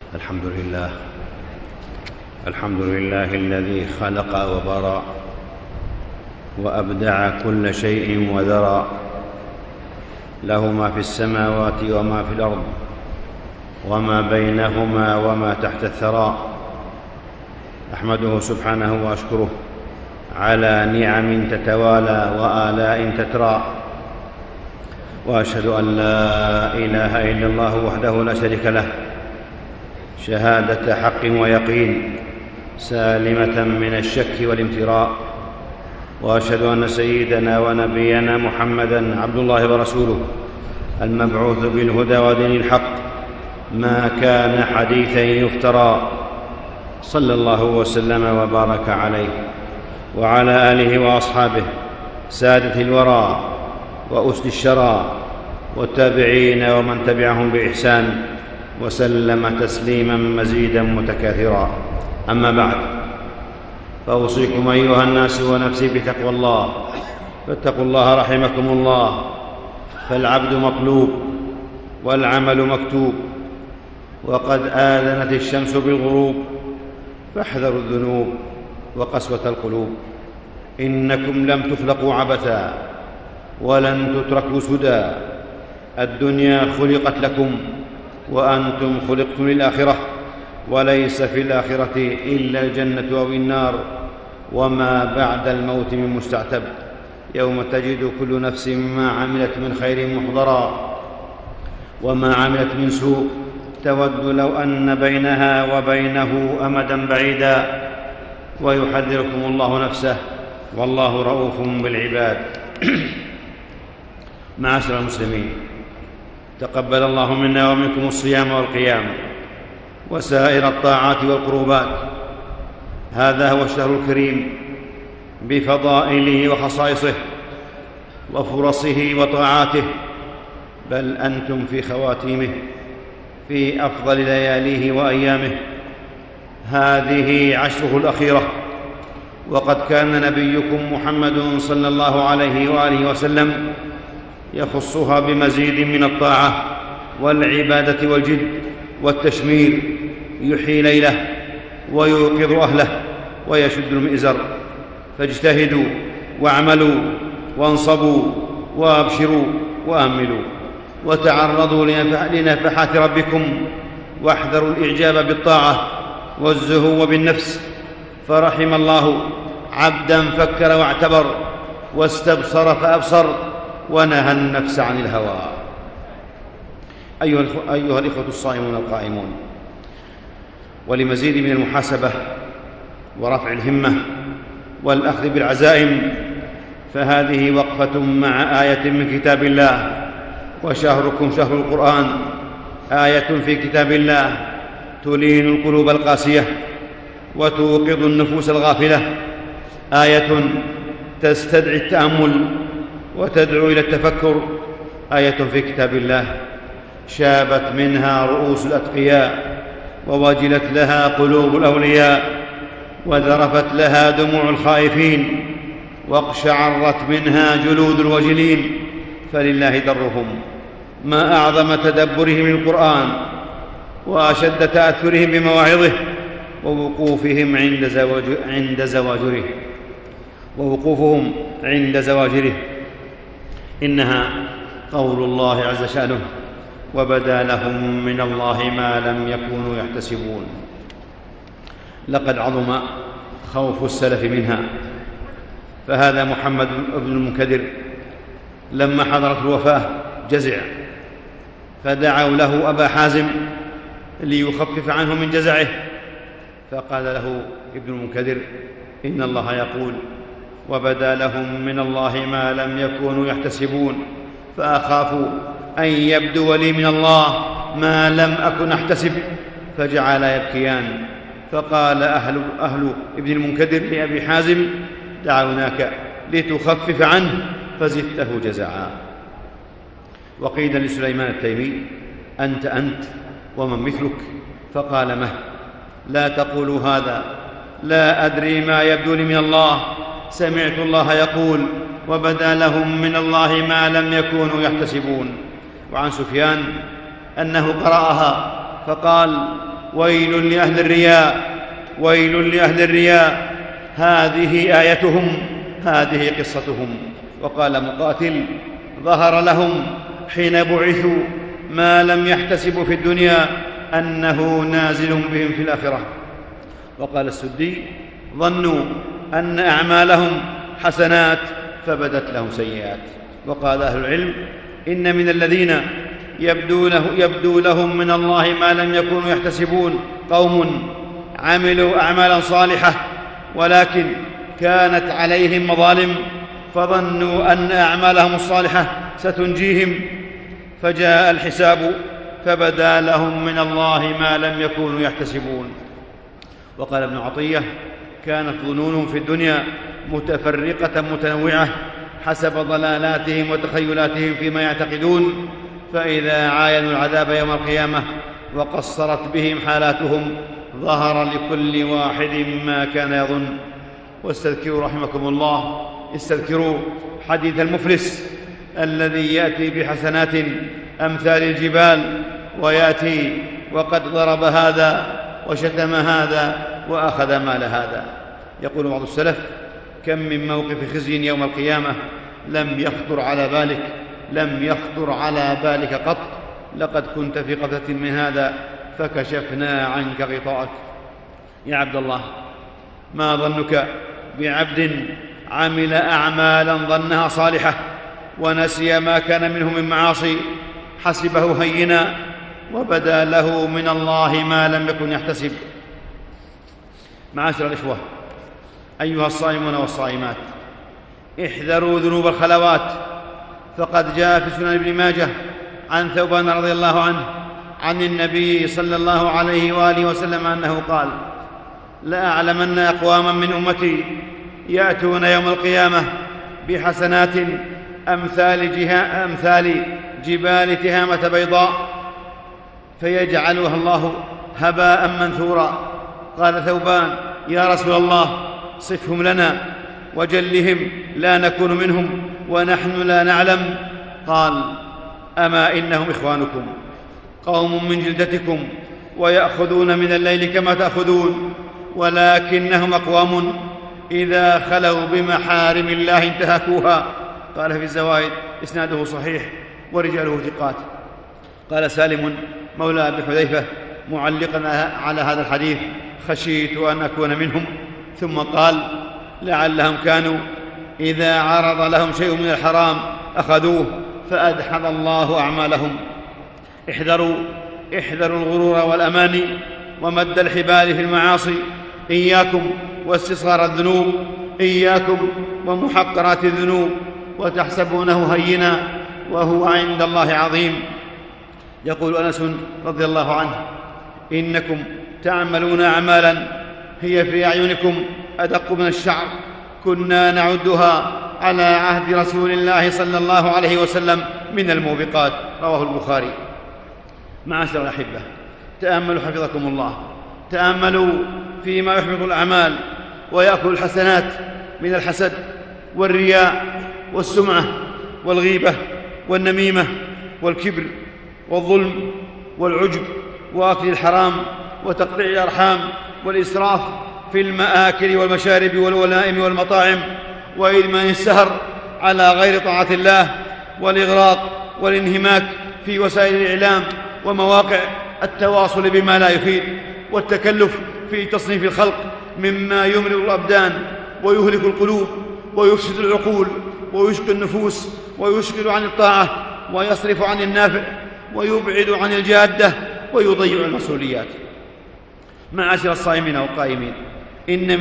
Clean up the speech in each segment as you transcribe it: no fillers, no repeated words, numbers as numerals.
الحمد لله الذي خلق وبرى وأبدع كل شيء وذرى، له ما في السماوات وما في الأرض وما بينهما وما تحت الثرى. أحمده سبحانه وأشكره على نعم تتوالى وآلاء تترى، وأشهد أن لا إله إلا الله وحده لا شريك له شهادة حق ويقين سالمة من الشك والامتراء، وأشهد أن سيدنا ونبينا محمدًا عبد الله ورسوله المبعوث بالهدى ودين الحق، ما كان حديثًا يفترى، صلى الله وسلم وبارك عليه وعلى آله وأصحابه سادة الورى وأسد الشرى والتابعين ومن تبعهم بإحسان وسلم تسليما مزيدا متكاثرا. أما بعد، فأوصيكم أيها الناس ونفسي بتقوى الله، فاتقوا الله رحمكم الله، فالعبد مطلوب والعمل مكتوب، وقد آذنت الشمس بالغروب، فاحذروا الذنوب وقسوة القلوب. إنكم لم تخلقوا عبثا ولن تتركوا سدى، الدنيا خلقت لكم وأنتم خلقتم للآخرة، وليس في الآخرة إلا الجنة أو النار، وما بعد الموت من مستعتب، يوم تجد كل نفس ما عملت من خير محضرا وما عملت من سوء، تود لو أن بينها وبينه أمدا بعيدا، ويحذركم الله نفسه، والله رؤوف بالعباد. معاشر المسلمين، تقبل الله منا ومنكم الصيام والقيام وسائر الطاعات والقربات. هذا هو الشهر الكريم بفضائله وخصائصه وفرصه وطاعاته، بل أنتم في خواتيمه، في أفضل لياليه وأيامه. هذه عشره الأخيرة، وقد كان نبيكم محمد صلى الله عليه وآله وسلم يخصها بمزيد من الطاعة والعبادة والجد والتشمير، يحيي ليله ويوقظ أهله ويشد المئزر. فاجتهدوا واعملوا وانصبوا وابشروا وآملوا، وتعرضوا لنفحات ربكم، واحذروا الإعجاب بالطاعة والزهو بالنفس. فرحم الله عبدا فكر واعتبر، واستبصر فأبصر، ونهى النفس عن الهوى. أيها الإخوة الصائمون القائمون، ولمزيد من المحاسبة ورفع الهمة والأخذ بالعزائم، فهذه وقفة مع آية من كتاب الله، وشهركم شهر القرآن. آية في كتاب الله تلين القلوب القاسية وتوقظ النفوس الغافلة، آية تستدعي التأمل وتدعو إلى التفكر، آية في كتاب الله شابت منها رؤوس الأتقياء، ووجلت لها قلوب الأولياء، وذرفت لها دموع الخائفين، واقشعرت منها جلود الوجلين، فلله درهم. ما أعظم تدبرهم للقرآن، وأشد تأثرهم بمواعظه، ووقوفهم عند زواجره. إنها قول الله عز شأنه: وبدا لهم من الله ما لم يكونوا يحتسبون. لقد عظم خوف السلف منها، فهذا محمد بن المنكدر لما حضرت الوفاة جزع، فدعوا له أبا حازم ليخفف عنه من جزعه، فقال له ابن المنكدر: إن الله يقول: وبدا لهم من الله ما لم يكونوا يحتسبون، فأخاف أن يبدو لي من الله ما لم أكن أحتسب. فجعلا يبكيان، فقال أهل ابن المنكدر لأبي حازم: دعوناك لتخفف عنه فزدته جزعا. وقيل لسليمان التيمي: أنت ومن مثلك؟ فقال: مه، لا تقولوا هذا، لا أدري ما يبدو لي من الله، سمعت الله يقول: وبدا لهم من الله ما لم يكونوا يحتسبون. وعن سفيان أنه قرأها فقال: ويل لأهل الرياء، ويل لأهل الرياء، هذه آيتهم، هذه قصتهم. وقال مقاتل: ظهر لهم حين بعثوا ما لم يحتسبوا في الدنيا أنه نازل بهم في الآخرة. وقال السدي: ظنوا أن أعمالهم حسنات فبدت لهم سيئات. وقال أهل العلم: إن من الذين يبدو لهم من الله ما لم يكونوا يحتسبون قوم عملوا أعمالا صالحة ولكن كانت عليهم مظالم، فظنوا أن أعمالهم الصالحة ستنجيهم، فجاء الحساب فبدا لهم من الله ما لم يكونوا يحتسبون. وقال ابن عطية: كانت ظنونهم في الدنيا متفرقة متنوعة حسب ضلالاتهم وتخيلاتهم فيما يعتقدون، فإذا عاينوا العذاب يوم القيامة وقصرت بهم حالاتهم ظهر لكل واحد ما كان يظن. واستذكروا رحمكم الله، استذكروا حديث المفلس الذي يأتي بحسنات أمثال الجبال، ويأتي وقد ضرب هذا وشتم هذا وأخذ مال هذا. يقول بعض السلف: كم من موقف خزي يوم القيامة لم يخطر على بالك قط، لقد كنت في غفلة من هذا فكشفنا عنك غطاءك. يا عبد الله، ما ظنك بعبد عمل أعمالا ظنها صالحة ونسي ما كان منه من معاصي حسبه هينا وبدا له من الله ما لم يكن يحتسب. معاشر الإخوة، أيها الصائمون والصائمات، احذروا ذنوب الخلوات، فقد جاء في سنن ابن ماجه عن ثوبان رضي الله عنه عن النبي صلى الله عليه وآله وسلم أنه قال: لأعلمن أقواما من أمتي يأتون يوم القيامة بحسنات أمثال جبال تهامة بيضاء فيجعلها الله هباء منثورا. قال ثوبان: يا رسول الله، صفهم لنا وجلهم لا نكون منهم ونحن لا نعلم. قال: أما إنهم إخوانكم، قوم من جلدتكم، ويأخذون من الليل كما تأخذون، ولكنهم أقوام إذا خلوا بمحارم الله انتهكوها. قال في الزوائد: إسناده صحيح ورجاله ثقات. قال سالم مولى أبي حذيفة معلقا على هذا الحديث: خشيت أن أكون منهم. ثم قال: لعلهم كانوا إذا عرض لهم شيء من الحرام أخذوه فأدحض الله أعمالهم. احذروا الغرور والأماني ومد الحبال في المعاصي، إياكم واستصغار الذنوب، إياكم ومحقرات الذنوب، وتحسبونه هينا وهو عند الله عظيم. يقول أنس رضي الله عنه: إنكم تعملون أعمالا هي في أعينكم أدق من الشعر، كنا نعدها على عهد رسول الله صلى الله عليه وسلم من الموبقات. رواه البخاري. معاشر الأحبة، تأملوا حفظكم الله، تأملوا فيما يحبط الأعمال ويأكل الحسنات من الحسد والرياء والسمعة والغيبة والنميمة والكبر والظلم والعجب وأكل الحرام وتقطيع الأرحام والإسراف في المآكل والمشارب والولائم والمطاعم وإدمان السهر على غير طاعة الله والإغراق والانهماك في وسائل الإعلام ومواقع التواصل بما لا يفيد، والتكلف في تصنيف الخلق مما يمرض الأبدان ويهلك القلوب ويفسد العقول ويشقي النفوس ويشغل عن الطاعة ويصرف عن النافع ويبعد عن الجادة ويضيع المسؤوليات. معاشر الصائمين والقائمين، إن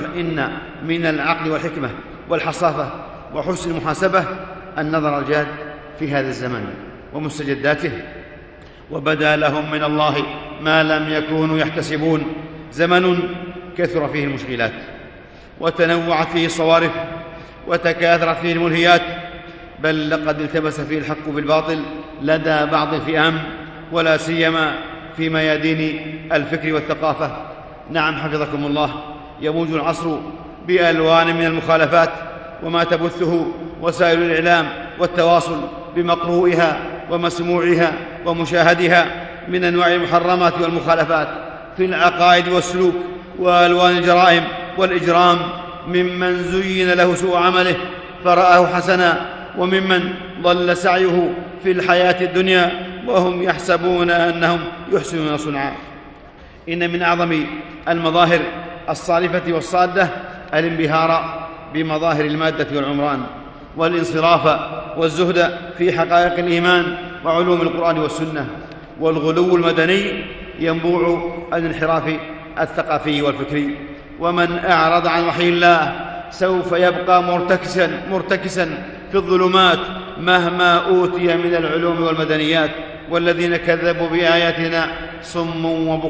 من العقل والحكمة والحصافة وحسن المحاسبة النظر الجاد في هذا الزمن ومستجداته، وبدا لهم من الله ما لم يكونوا يحتسبون. زمن كثر فيه المشغلات وتنوعت فيه الصوارف وتكاثرت فيه الملهيات، بل لقد التبس فيه الحق بالباطل لدى بعض الفئام، ولا سيما في ميادين الفكر والثقافة. نعم حفظكم الله، يموج العصر بألوان من المخالفات وما تبثه وسائل الإعلام والتواصل بمقروئها ومسموعها ومشاهدها من أنواع المحرمات والمخالفات في العقائد والسلوك وألوان الجرائم والإجرام، ممن زين له سوء عمله فرآه حسنا، وممن ضل سعيه في الحياة الدنيا وهم يحسبون أنهم يحسنون صنعا. إن من أعظم المظاهر الصارفة والصادة الانبهار بمظاهر المادة والعمران، والانصراف والزهد في حقائق الإيمان وعلوم القرآن والسنة، والغلو المدني ينبوع الانحراف الثقافي والفكري. ومن أعرض عن وحي الله سوف يبقى مرتكسا في الظلمات مهما أوتي من العلوم والمدنيات، والذين كذبوا بآياتنا صم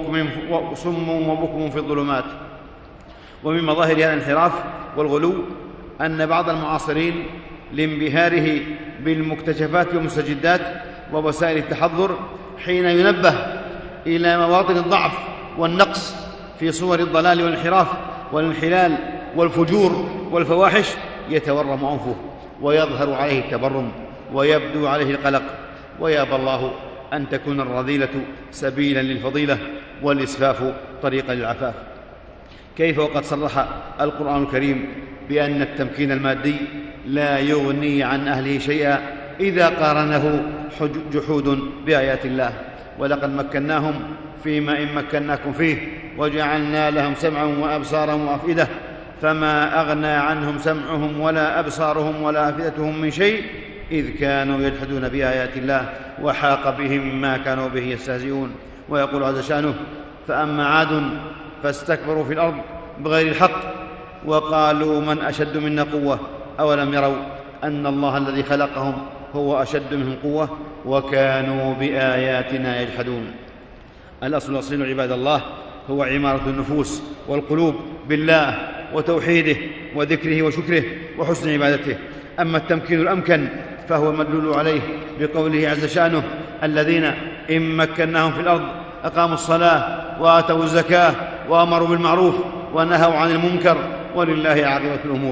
وبكم في الظلمات. ومن مظاهر هذا الانحراف والغلو أن بعض المعاصرين لانبهاره بالمكتشفات والمستجدات ووسائل التحضر، حين ينبه إلى مواطن الضعف والنقص في صور الضلال والانحراف والانحلال والفجور والفواحش، يتورم أنفه ويظهر عليه التبرم ويبدو عليه القلق، ويابى الله أن تكون الرذيلة سبيلا للفضيلة والإسفاف طريقا للعفاف. كيف وقد صرح القرآن الكريم بأن التمكين المادي لا يغني عن أهله شيئا إذا قارنه جحود بآيات الله. ولقد مكناهم فيما إن مكناكم فيه وجعلنا لهم سمعا وأبصارا وأفئدة فما أغنى عنهم سمعهم ولا أبصارهم ولا أفئدتهم من شيء إذ كانوا يجحدون بآيات الله وحاق بهم ما كانوا به يستهزئون. ويقول عز شأنه: فأما عاد فاستكبروا في الأرض بغير الحق وقالوا من أشد منا قوة أولم يروا أن الله الذي خلقهم هو أشد منهم قوة وكانوا بآياتنا يجحدون. الأصل عباد الله هو عمارة النفوس والقلوب بالله وتوحيده وذكره وشكره وحسن عبادته. أما التمكين الأمكن فهو المدلول عليه بقوله عز شأنه: الذين إن مكناهم في الأرض أقاموا الصلاة وآتوا الزكاة وأمروا بالمعروف ونهوا عن المنكر ولله عاقبة الأمور.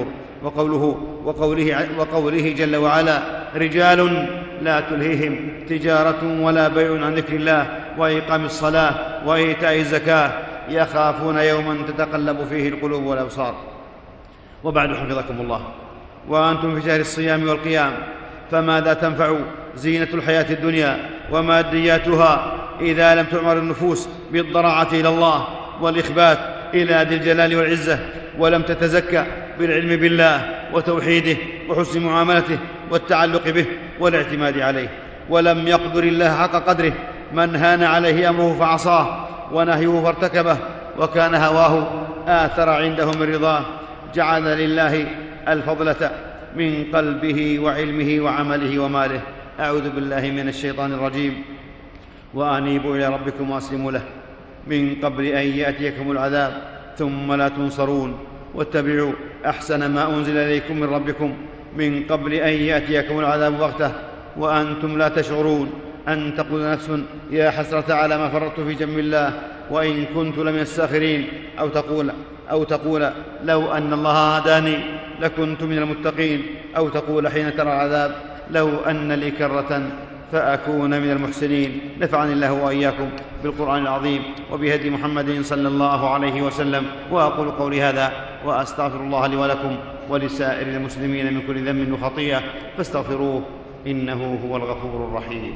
وقوله جل وعلا: رجال لا تلهيهم تجارة ولا بيع عن ذكر الله وإقام الصلاة وإيتاء الزكاة يخافون يوما تتقلب فيه القلوب والأبصار. وبعد، حفظكم الله، وأنتم في شهر الصيام والقيام، فماذا تنفع زينة الحياة الدنيا ومادياتها إذا لم تعمر النفوس بالضراعة إلى الله والإخبات إلى ذي الجلال والعزة، ولم تتزكى بالعلم بالله وتوحيده وحسن معاملته والتعلق به والاعتماد عليه. ولم يقدر الله حق قدره من هان عليه أمره فعصاه ونهيه فارتكبه وكان هواه آثر عنده من رضاه. جعل لله الفضلة من قلبه وعلمه وعمله وماله. أعوذ بالله من الشيطان الرجيم. وأنيبوا إلى ربكم وأسلموا له من قبل أن يأتيكم العذاب ثم لا تنصرون واتبعوا أحسن ما أنزل إليكم من ربكم من قبل أن يأتيكم العذاب بغتة وأنتم لا تشعرون. أن تقول نفس يا حسرة على ما فرطت في جنب الله وإن كنت لمن الساخرين، أو تقول لو أن الله هداني لكنت من المتقين، أو تقول حين ترى العذاب لو أن لي كرة فأكون من المحسنين. نفعني الله وإياكم بالقرآن العظيم وبهدي محمد صلى الله عليه وسلم. وأقول قولي هذا وأستغفر الله لي ولكم ولسائر المسلمين من كل ذنب وخطيئة فاستغفروه إنه هو الغفور الرحيم.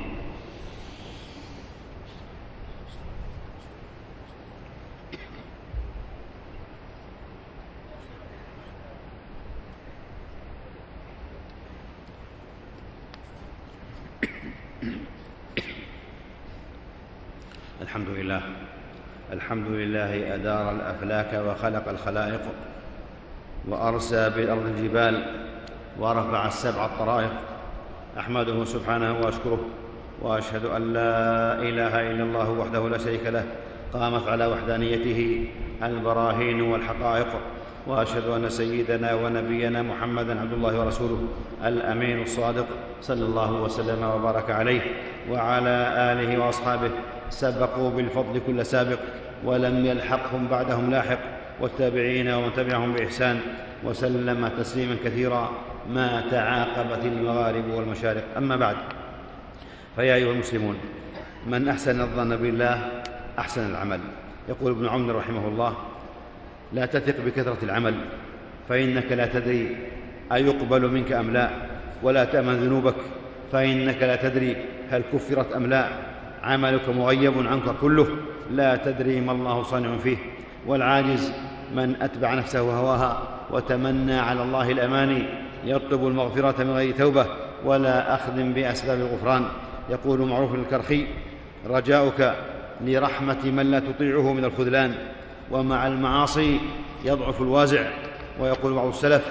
الحمد لله أدار الأفلاك وخلق الخلائق وأرسى بالأرض الجبال ورفع السبع الطرائق. أحمده سبحانه وأشكره وأشهد أن لا إله إلا الله وحده لا شريك له قامت على وحدانيته البراهين والحقائق. وأشهد أن سيدنا ونبينا محمدًا عبد الله ورسوله الأمين الصادق صلى الله وسلم وبارك عليه وعلى آله وأصحابه سبقوا بالفضل كل سابق ولم يلحقهم بعدهم لاحق، والتابعين ومن تبعهم بإحسان وسلم تسليما كثيرا ما تعاقبت المغارب والمشارق. أما بعد، فيا أيها المسلمون، من أحسن الظن بالله أحسن العمل، يقول ابن عمر رحمه الله: لا تثق بكثرة العمل، فإنك لا تدري أيقبل منك أم لا، ولا تأمن ذنوبك، فإنك لا تدري هل كفرت أم لا. عملك مغيب عنك كله، لا تدري ما الله صانع فيه. والعاجز من أتبع نفسه وهواها وتمنى على الله الأماني، يطلب المغفرة من غير توبة ولا أخذ بأسباب الغفران. يقول معروف الكرخي: رجاؤك لرحمة من لا تطيعه من الخذلان، ومع المعاصي يضعف الوازع. ويقول بعض السلف: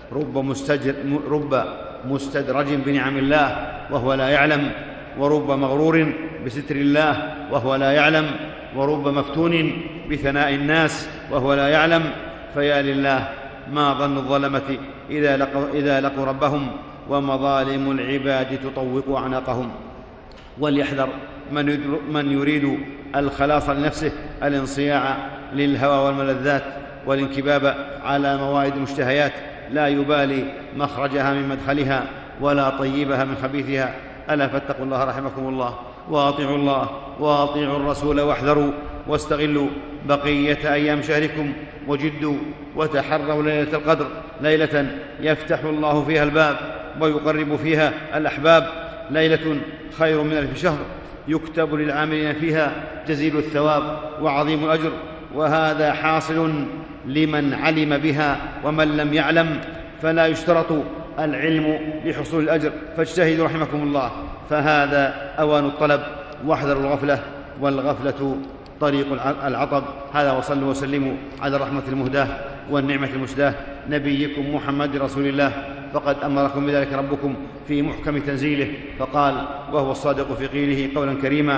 رب مستدرج بنعم الله وهو لا يعلم، ورب مغرور بستر الله وهو لا يعلم، ورب مفتون بثناء الناس وهو لا يعلم. فيا لله ما ظن الظلمة إذا لقوا ربهم، ومظالم العباد تطوق أعناقهم. وليحذر من يريد الخلاص لنفسه الانصياع للهوى والملذات والانكباب على موائد المشتهيات، لا يبالي مخرجها من مدخلها ولا طيبها من خبيثها. ألا فاتقوا الله رحمكم الله، وأطيعوا الله وأطيعوا الرسول، واحذروا واستغلوا بقية أيام شهركم، وجدوا وتحروا ليلة القدر، ليلة يفتح الله فيها الباب ويقرب فيها الأحباب، ليلة خير من 1000 شهر، يكتب للعاملين فيها جزيل الثواب وعظيم الأجر. وهذا حاصل لمن علم بها، ومن لم يعلم فلا يشترط العلم لحصول الأجر، فاجتهدوا رحمكم الله، فهذا أوان الطلب، واحذروا الغفلة، والغفلة طريق العطب. هذا، وصلوا وسلموا على الرحمة المهداة والنعمة المسداة نبيكم محمد رسول الله، فقد أمركم بذلك ربكم في محكم تنزيله، فقال وهو الصادق في قيله قولا كريما: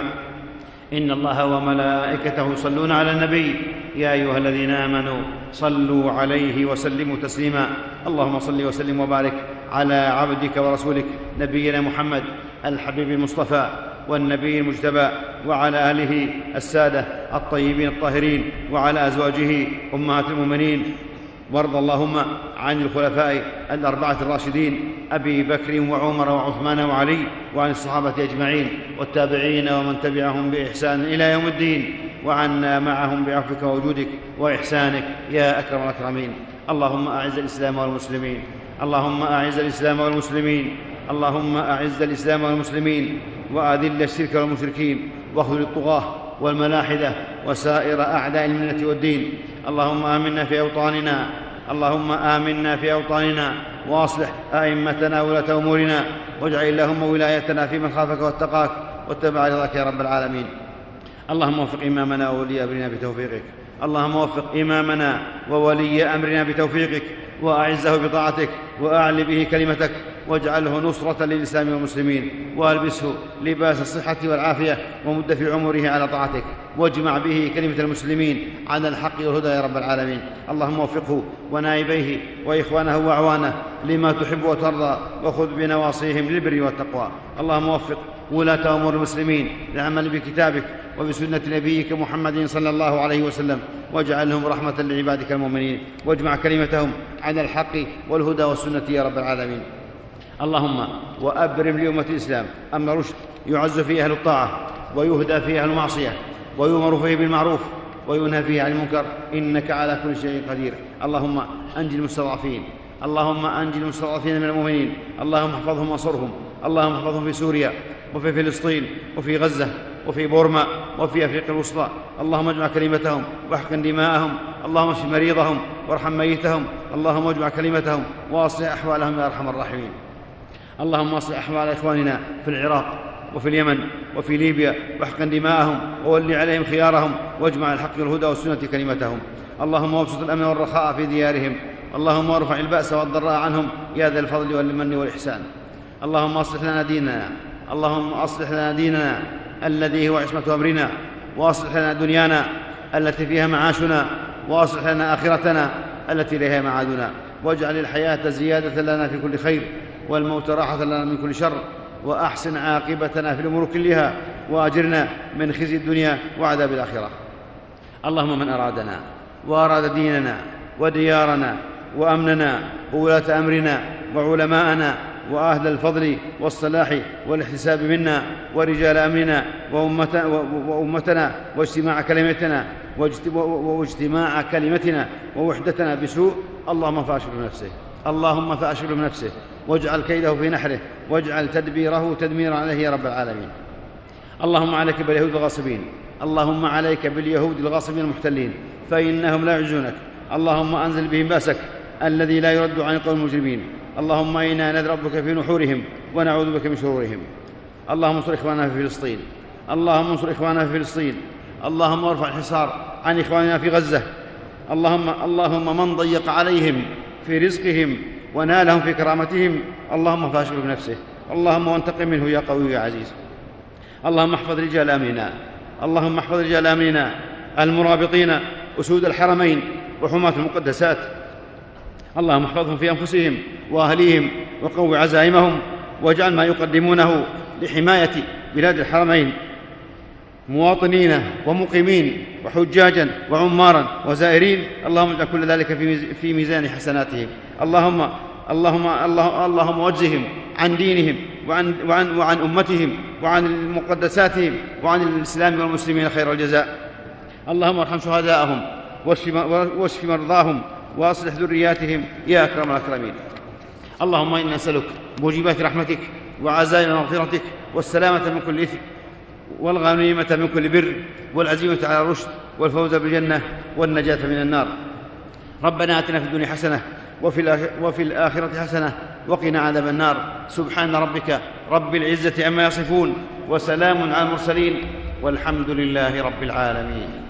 إن الله وملائكته يصلون على النبي يا أيها الذين آمنوا صلوا عليه وسلموا تسليما. اللهم صل وسلم وبارك على عبدك ورسولك نبينا محمد الحبيب المصطفى والنبي المجتبى، وعلى آله السادة الطيبين الطاهرين، وعلى أزواجه أمهات المؤمنين. وارض اللهم عن الخلفاء الأربعة الراشدين أبي بكر وعمر وعثمان وعلي، وعن الصحابة أجمعين والتابعين ومن تبعهم بإحسان إلى يوم الدين، وعنا معهم بعفوك ووجودك وإحسانك يا أكرم الأكرمين. اللهم أعز الإسلام والمسلمين، اللهم أعز الإسلام والمسلمين، اللهم أعز الإسلام والمسلمين، وأذل الشرك والمشركين، واخذل الطغاة والملاحدة وسائر أعداء الملة والدين. اللهم آمنا في أوطاننا، اللهم آمنا في أوطاننا، وأصلح أئمتنا وولاة أمورنا، واجعل اللهم ولايتنا في من خافك واتقاك واتبع رضاك يا رب العالمين. اللهم وفق إمامنا وولي أمرنا بتوفيقك، اللهم وفق إمامنا وولي أمرنا بتوفيقك، وأعزه بطاعتك، وأعل به كلمتك، واجعله نصرة للإسلام والمسلمين، وألبسه لباس الصحة والعافية، ومد في عمره على طاعتك، واجمع به كلمة المسلمين على الحق والهدى يا رب العالمين. اللهم وفقه ونائبيه وإخوانه وأعوانه لما تحب وترضى، وخذ بنواصيهم للبر والتقوى. اللهم وفق ولاة أمور المسلمين للعمل بكتابك وبسنة نبيك محمد صلى الله عليه وسلم، واجعلهم رحمة لعبادك المؤمنين، واجمع كلمتهم على الحق والهدى والسنة يا رب العالمين. اللهم وأبرم لأمة الإسلام أمر رشد يعز فيه أهل الطاعة، ويهدى فيه أهل المعصية، ويؤمر فيه بالمعروف، وينهى فيه عن المنكر، إنك على كل شيء قدير. اللهم أنجِ المستضعفين، اللهم أنجِ المستضعفين من المؤمنين، اللهم احفظهم وانصرهم، اللهم احفظهم في سوريا وفي فلسطين وفي غزة وفي بورما وفي أفريقيا الوسطى. اللهم اجمع كلمتهم واحقن دماءهم، اللهم اشف مريضهم وارحم ميتهم، اللهم اجمع كلمتهم واصلح أحوالهم يا أرحم الراحمين. اللهم اصلح أحوال إخواننا في العراق وفي اليمن وفي ليبيا، واحقن دماءهم وول عليهم خيارهم، واجمع الحق والهدى والسنة كلمتهم. اللهم وابسط الأمن والرخاء في ديارهم، اللهم ارفع البأس والضراء عنهم يا ذا الفضل والمن والإحسان. اللهم أصلح لنا ديننا، اللهم أصلح لنا ديننا الذي هو عصمة أمرنا، وأصلح لنا دنيانا التي فيها معاشنا، وأصلح لنا آخرتنا التي إليها معادنا، واجعل الحياة زيادة لنا في كل خير، والموت راحة لنا من كل شر، وأحسن عاقبتنا في الأمور كلها، وأجرنا من خزي الدنيا وعذاب الآخرة. اللهم من أرادنا وأراد ديننا وديارنا وأمننا وولاة أمرنا وعلماءنا وأهل الفضل والصلاح والاحتساب منا ورجال أمرنا وأمتنا واجتماع كلمتنا واجتماع كلمتنا ووحدتنا بسوء، اللهم فأشغله بنفسه واجعل كيده في نحره واجعل تدبيره تدميرا عليه يا رب العالمين. اللهم عليك باليهود الغاصبين، اللهم عليك باليهود الغاصبين المحتلين فإنهم لا يعجزونك. اللهم أنزل بهم بأسك الذي لا يرد عن القوم المجرمين. اللهم إنا ندربك في نحورهم ونعوذ بك من شرورهم. اللهم انصر إخواننا في فلسطين، اللهم ارفع الحصار عن إخواننا في غزة. اللهم من ضيق عليهم في رزقهم ونالهم في كرامتهم، اللهم فاشغله بنفسه، اللهم وانتقم منه يا قوي يا عزيز. اللهم احفظ رجال أمننا المرابطين أسود الحرمين وحماة المقدسات، اللهم احفظهم في أنفسهم وأهليهم وقو عزائمهم، واجعل ما يقدمونه لحماية بلاد الحرمين مواطنين ومقيمين وحجاجا وعمارا وزائرين، اللهم اجعل كل ذلك في ميزان حسناتهم. اللهم وجههم عن دينهم وعن أمتهم وعن مقدساتهم وعن الإسلام والمسلمين خير الجزاء. اللهم ارحم شهداءهم واشف مرضاهم وأصلح ذرياتهم يا أكرم الأكرمين. اللهم إنا نسألك موجبات رحمتك وعزائم مغفرتك والسلامة من كل إثم والغنيمة من كل بر والعزيمة على الرشد والفوز بالجنة والنجاة من النار. ربنا آتنا في الدنيا حسنة وفي الآخرة حسنة وقنا عذاب النار. سبحان ربك رب العزة عما يصفون وسلام على المرسلين والحمد لله رب العالمين.